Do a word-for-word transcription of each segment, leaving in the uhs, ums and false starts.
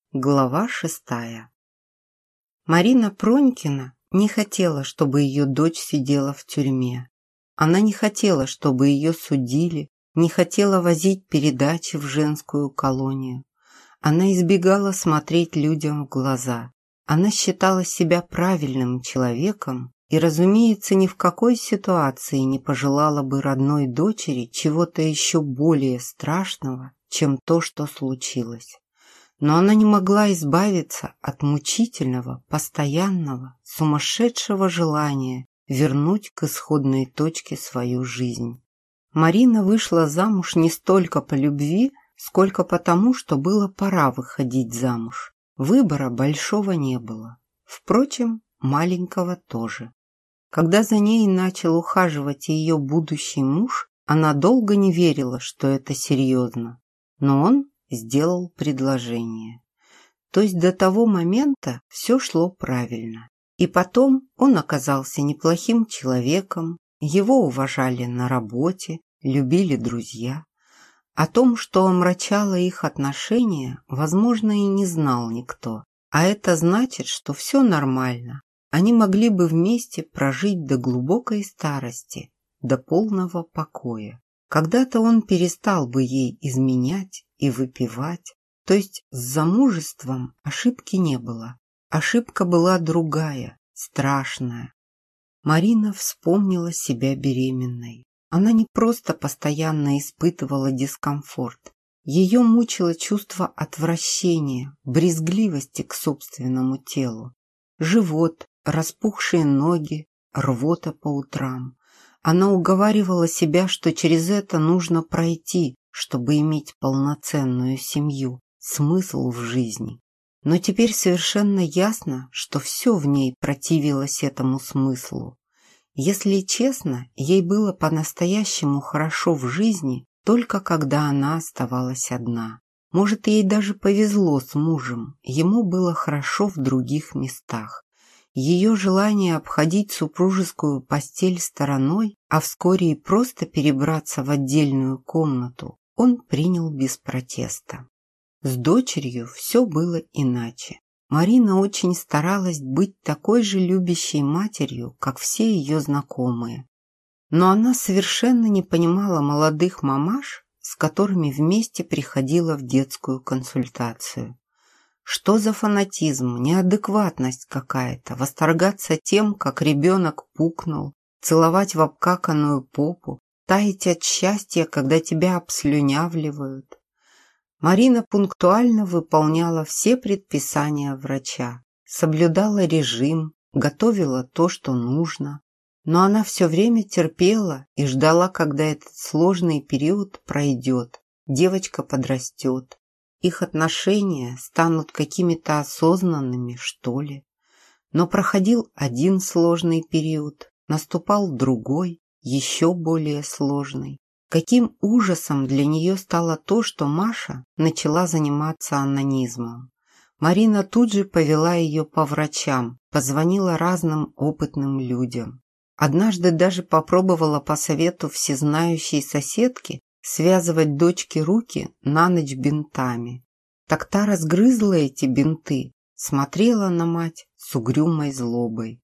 Глава шестая. Марина Пронькина не хотела, чтобы ее дочь сидела в тюрьме. Она не хотела, чтобы ее судили, не хотела возить передачи в женскую колонию. Она избегала смотреть людям в глаза. Она считала себя правильным человеком и, разумеется, ни в какой ситуации не пожелала бы родной дочери чего-то еще более страшного, чем то, что случилось. Но она не могла избавиться от мучительного, постоянного, сумасшедшего желания вернуть к исходной точке свою жизнь. Марина вышла замуж не столько по любви, сколько потому, что было пора выходить замуж. Выбора большого не было. Впрочем, маленького тоже. Когда за ней начал ухаживать ее будущий муж, она долго не верила, что это серьезно. Но он сделал предложение. То есть до того момента все шло правильно. И потом он оказался неплохим человеком, его уважали на работе, любили друзья. О том, что омрачало их отношения, возможно, и не знал никто. А это значит, что все нормально. Они могли бы вместе прожить до глубокой старости, до полного покоя. Когда-то он перестал бы ей изменять и выпивать. То есть с замужеством ошибки не было. Ошибка была другая, страшная. Марина вспомнила себя беременной. Она не просто постоянно испытывала дискомфорт. Ее мучило чувство отвращения, брезгливости к собственному телу. Живот, распухшие ноги, рвота по утрам. Она уговаривала себя, что через это нужно пройти, чтобы иметь полноценную семью, смысл в жизни. Но теперь совершенно ясно, что все в ней противилось этому смыслу. Если честно, ей было по-настоящему хорошо в жизни только когда она оставалась одна. Может, ей даже повезло с мужем, ему было хорошо в других местах. Ее желание обходить супружескую постель стороной, а вскоре и просто перебраться в отдельную комнату, он принял без протеста. С дочерью все было иначе. Марина очень старалась быть такой же любящей матерью, как все ее знакомые. Но она совершенно не понимала молодых мамаш, с которыми вместе приходила в детскую консультацию. Что за фанатизм, неадекватность какая-то, восторгаться тем, как ребенок пукнул, целовать в обкаканную попу, таять от счастья, когда тебя обслюнявливают. Марина пунктуально выполняла все предписания врача, соблюдала режим, готовила то, что нужно. Но она все время терпела и ждала, когда этот сложный период пройдет, девочка подрастет. Их отношения станут какими-то осознанными, что ли. Но проходил один сложный период, наступал другой, еще более сложный. Каким ужасом для нее стало то, что Маша начала заниматься онанизмом. Марина тут же повела ее по врачам, позвонила разным опытным людям. Однажды даже попробовала по совету всезнающей соседки связывать дочке руки на ночь бинтами. Так та разгрызла эти бинты, смотрела на мать с угрюмой злобой.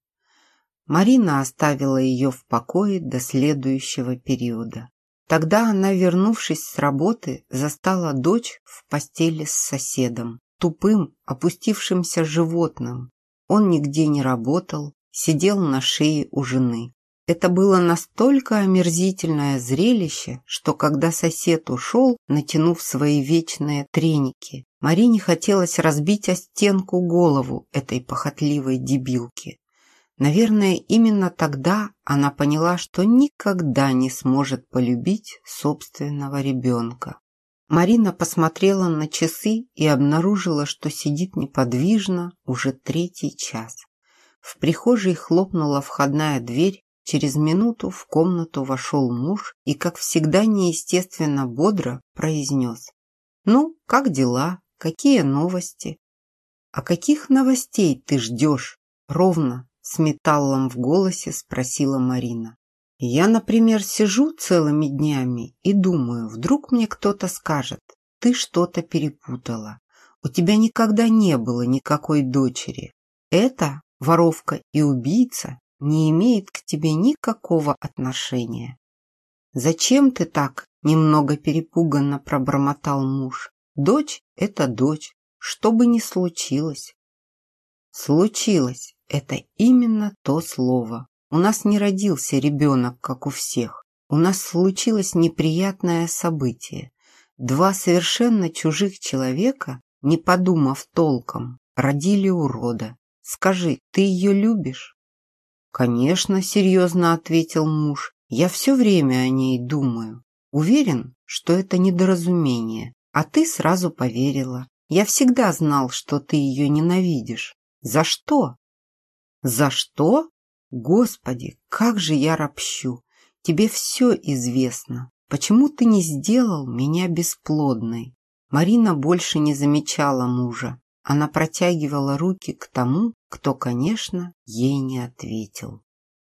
Марина оставила ее в покое до следующего периода. Тогда она, вернувшись с работы, застала дочь в постели с соседом, тупым, опустившимся животным. Он нигде не работал, сидел на шее у жены. Это было настолько омерзительное зрелище, что когда сосед ушел, натянув свои вечные треники, Марине хотелось разбить о стенку голову этой похотливой дебилки. Наверное, именно тогда она поняла, что никогда не сможет полюбить собственного ребенка. Марина посмотрела на часы и обнаружила, что сидит неподвижно уже третий час. В прихожей хлопнула входная дверь, через минуту в комнату вошел муж и, как всегда неестественно бодро, произнес: «Ну, как дела? Какие новости?» «А каких новостей ты ждешь?» Ровно, с металлом в голосе спросила Марина. «Я, например, сижу целыми днями и думаю, вдруг мне кто-то скажет: ты что-то перепутала. У тебя никогда не было никакой дочери. Эта воровка и убийца не имеет к тебе никакого отношения. Зачем ты так? Немного перепуганно пробормотал муж. Дочь – это дочь, что бы ни случилось. Случилось – это именно то слово. У нас не родился ребенок, как у всех. У нас случилось неприятное событие. Два совершенно чужих человека, не подумав толком, родили урода. Скажи, ты ее любишь? Конечно, серьезно ответил муж. Я все время о ней думаю. Уверен, что это недоразумение. А ты сразу поверила. Я всегда знал, что ты ее ненавидишь. За что? За что? Господи, как же я ропщу. Тебе все известно. Почему ты не сделал меня бесплодной? Марина больше не замечала мужа. Она протягивала руки к тому, кто, конечно, ей не ответил.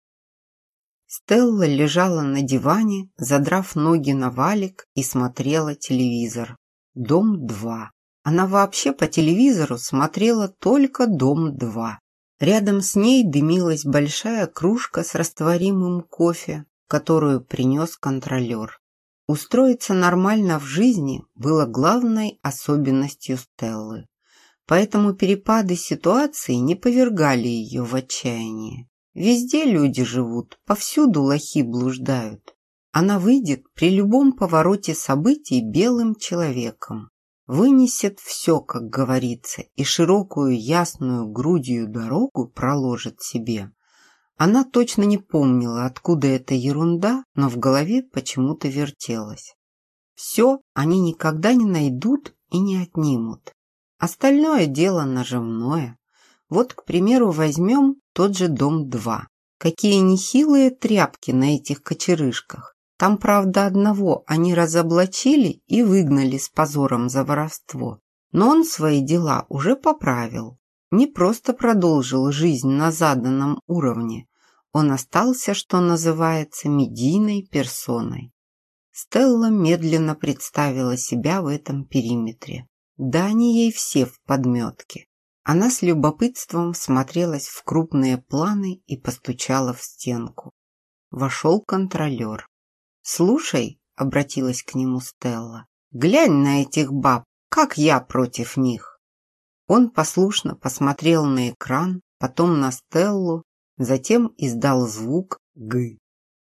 Стелла лежала на диване, задрав ноги на валик, и смотрела телевизор. «Дом-два». Она вообще по телевизору смотрела только «Дом-два». Рядом с ней дымилась большая кружка с растворимым кофе, которую принес контролер. Устроиться нормально в жизни было главной особенностью Стеллы. Поэтому перепады ситуации не повергали ее в отчаяние. Везде люди живут, повсюду лохи блуждают. Она выйдет при любом повороте событий белым человеком. Вынесет все, как говорится, и широкую ясную грудью дорогу проложит себе. Она точно не помнила, откуда эта ерунда, но в голове почему-то вертелась. Все они никогда не найдут и не отнимут. Остальное дело наживное. Вот, к примеру, возьмем тот же Дом-два. Какие нехилые тряпки на этих кочерышках. Там, правда, одного они разоблачили и выгнали с позором за воровство. Но он свои дела уже поправил. Не просто продолжил жизнь на заданном уровне. Он остался, что называется, медийной персоной. Стелла медленно представила себя в этом периметре. Да они ей все в подметке. Она с любопытством смотрелась в крупные планы и постучала в стенку. Вошел контролер. «Слушай», — обратилась к нему Стелла, — «глянь на этих баб, как я против них». Он послушно посмотрел на экран, потом на Стеллу, затем издал звук «г».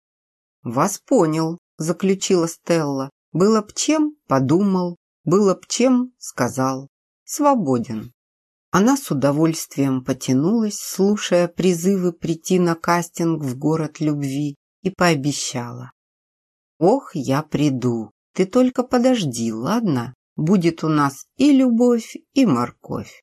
«Вас понял», — заключила Стелла. «Было б чем, подумал, было б чем, сказал. Свободен». Она с удовольствием потянулась, слушая призывы прийти на кастинг в город любви, и пообещала. «Ох, я приду. Ты только подожди, ладно? Будет у нас и любовь, и морковь».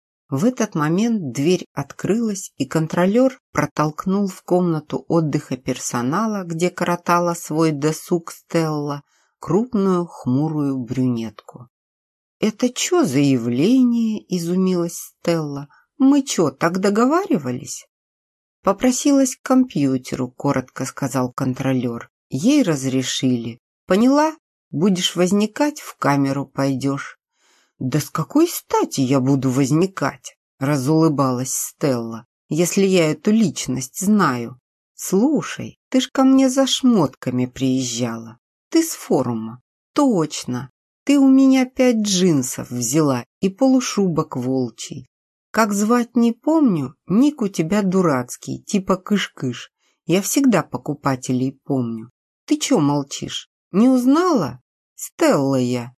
В этот момент дверь открылась, и контролер протолкнул в комнату отдыха персонала, где коротала свой досуг Стелла, крупную хмурую брюнетку. «Это чё за явление?» – изумилась Стелла. «Мы чё, так договаривались?» «Попросилась к компьютеру», – коротко сказал контролер. «Ей разрешили. Поняла? Будешь возникать, в камеру пойдешь». «Да с какой стати я буду возникать?» – разулыбалась Стелла. «Если я эту личность знаю. Слушай, ты ж ко мне за шмотками приезжала. Ты с форума. Точно. Ты у меня пять джинсов взяла и полушубок волчий. Как звать не помню, ник у тебя дурацкий, типа кыш-кыш. Я всегда покупателей помню. Ты чё молчишь? Не узнала? Стелла я».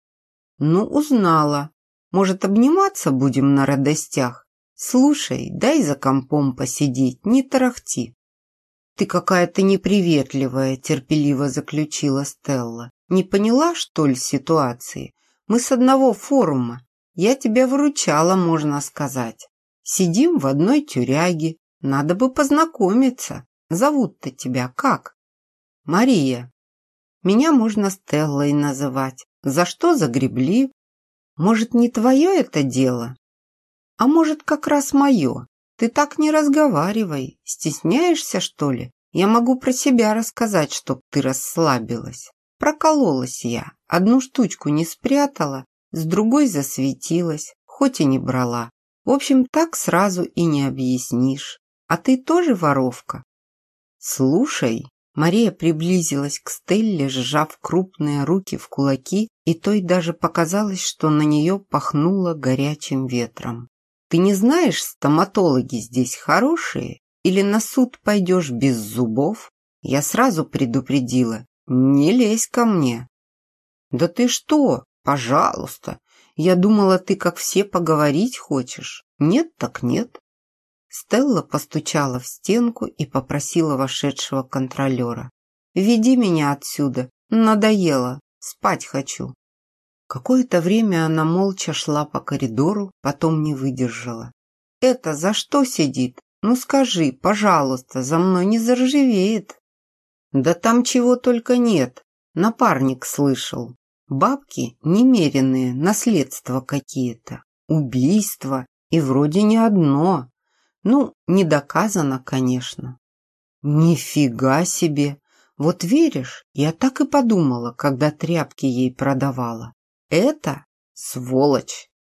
«Ну, узнала. Может, обниматься будем на радостях? Слушай, дай за компом посидеть, не тарахти». «Ты какая-то неприветливая», – терпеливо заключила Стелла. «Не поняла, что ли, ситуации? Мы с одного форума. Я тебя выручала, можно сказать. Сидим в одной тюряге. Надо бы познакомиться. Зовут-то тебя как?» «Мария». «Меня можно Стеллой называть. За что загребли? Может, не твое это дело? А может, как раз мое? Ты так не разговаривай. Стесняешься, что ли? Я могу про себя рассказать, чтоб ты расслабилась. Прокололась я. Одну штучку не спрятала. с другой засветилась, хоть и не брала. В общем, так сразу и не объяснишь. А ты тоже воровка? Слушай, Мария приблизилась к Стелле, сжав крупные руки в кулаки, и той даже показалось, что на нее пахнуло горячим ветром. Ты не знаешь, стоматологи здесь хорошие? Или на суд пойдешь без зубов? Я сразу предупредила, не лезь ко мне. Да ты что? Пожалуйста. Я думала, ты, как все, поговорить хочешь. Нет так нет. Стелла постучала в стенку и попросила вошедшего контролера. «Веди меня отсюда. Надоело. Спать хочу». Какое-то время она молча шла по коридору, потом не выдержала. «Это за что сидит? Ну скажи, пожалуйста, за мной не заржавеет». «Да там чего только нет. Напарник слышал. Бабки немеренные, наследства какие-то, убийства, и вроде не одно. Ну, не доказано, конечно». «Нифига себе! Вот веришь, я так и подумала, когда тряпки ей продавала. Это сволочь!»